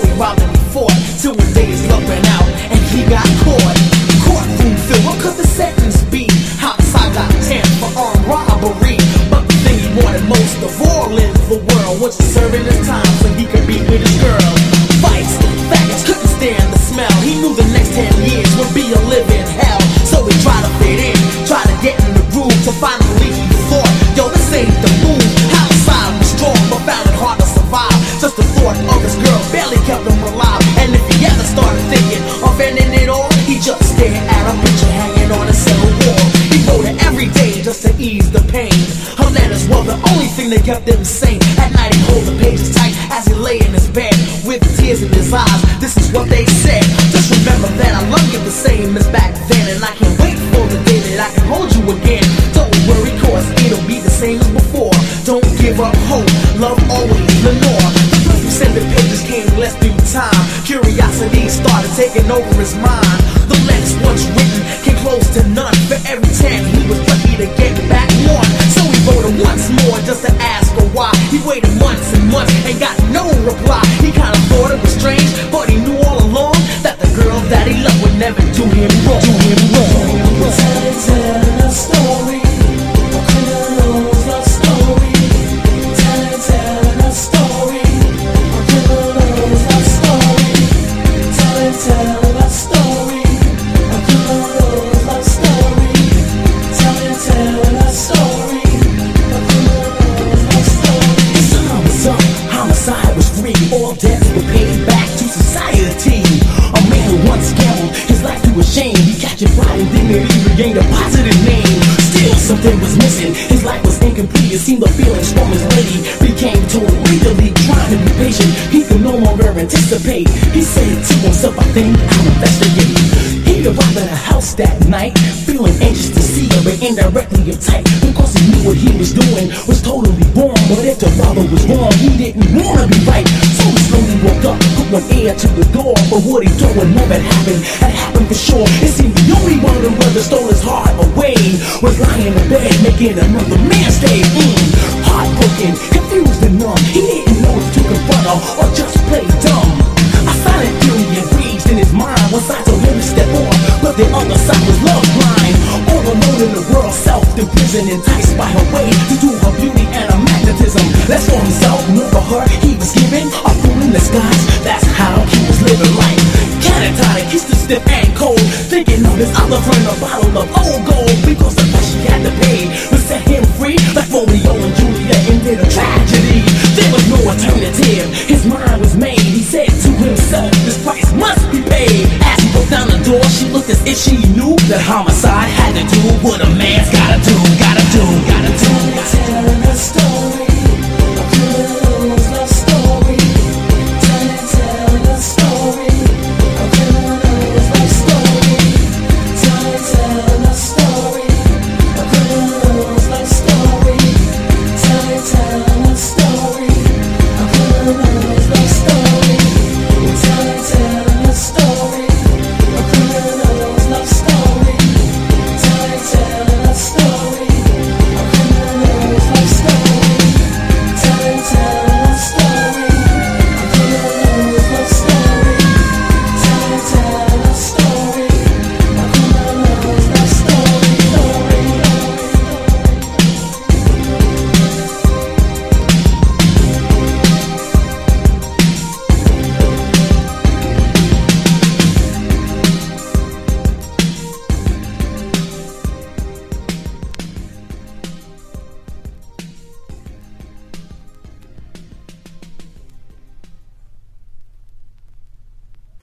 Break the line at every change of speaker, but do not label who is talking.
he robbed and he fought, till one day his luck ran out and he got caught. Courtroom filled, what could the sentence be? Homicide got 10 for armed robbery. But the thing he wanted most of all in the world was serving his time so he could be with his girl. Fights, faggots couldn't stand the smell. He knew the next 10 years would be a living hell. So he tried to fit in, tried to get in the groove, to finally he thought, yo, this ain't the move. Homicide was strong but found it hard to survive. Just the thought of his girl barely kept him alive. And if he ever started thinking of ending it all, he just stared at a picture hanging on his cell wall. He wrote it every day just to ease the pain. Her letters were the only thing that kept him sane. At night he'd hold the pages tight as he lay in his bed with tears in his eyes. This is what they said: just remember that I love you the same as back then, and I can't wait for the day that I can hold you again. Don't worry, cause it'll be the same as before. Don't give up hope, love always Lenore. The proof you sent the pages came less due time. Curiosity started taking over his mind. The letters once written came close to none. For every 10 he was lucky to get back one. So he wrote him once more just to ask her why. He waited months and months and got no reply. He kinda thought it was strange, but he knew all along that the girl that he loved would never do him wrong.
Telling a story, a criminal's love story. Telling a story, a criminal's love story. Telling a story, a criminal's love story. Telling a story, a criminal's love story.
His time was up, homicide was free, all debts were paid back to society. A man who once gambled his life to a shame, he captured pride and dignity, regained a positive name. Still something was missing, his life was incomplete. It seemed the feelings from his lady became total legally. Trying to be patient, he could no longer anticipate. He said to himself, I think I'll investigate. He arrived at a house that night, feeling anxious to see her, but indirectly uptight, because he knew what he was doing was totally wrong. But if the robber was wrong, he didn't wanna be right. So he slowly woke up, put one ear to the door. But what he thought would never happen had happened for sure. It seemed the only one of them brothers stole his heart away was lying in bed making another man stay. Heartbroken, confused and numb, he didn't know if to confront her or just play dumb. A silent fury enraged in his mind. One side told him to step on, but the other side was love blind. All alone in the world, self-imprisoned, enticed by her way to do her beauty and her magnetism. Less for himself, more for her. He was given a fool in disguise. That's how he was living life. Catatonic, he stood stiff and cold, thinking of his other friend, a bottle of old gold. Because the price she had to pay would set him free, like Romeo and Juliet ended a tragedy. There was no alternative, his mind was made. He said to himself, this price must be paid. As he broke down the door, she looked as if she knew that homicide had to do with a man's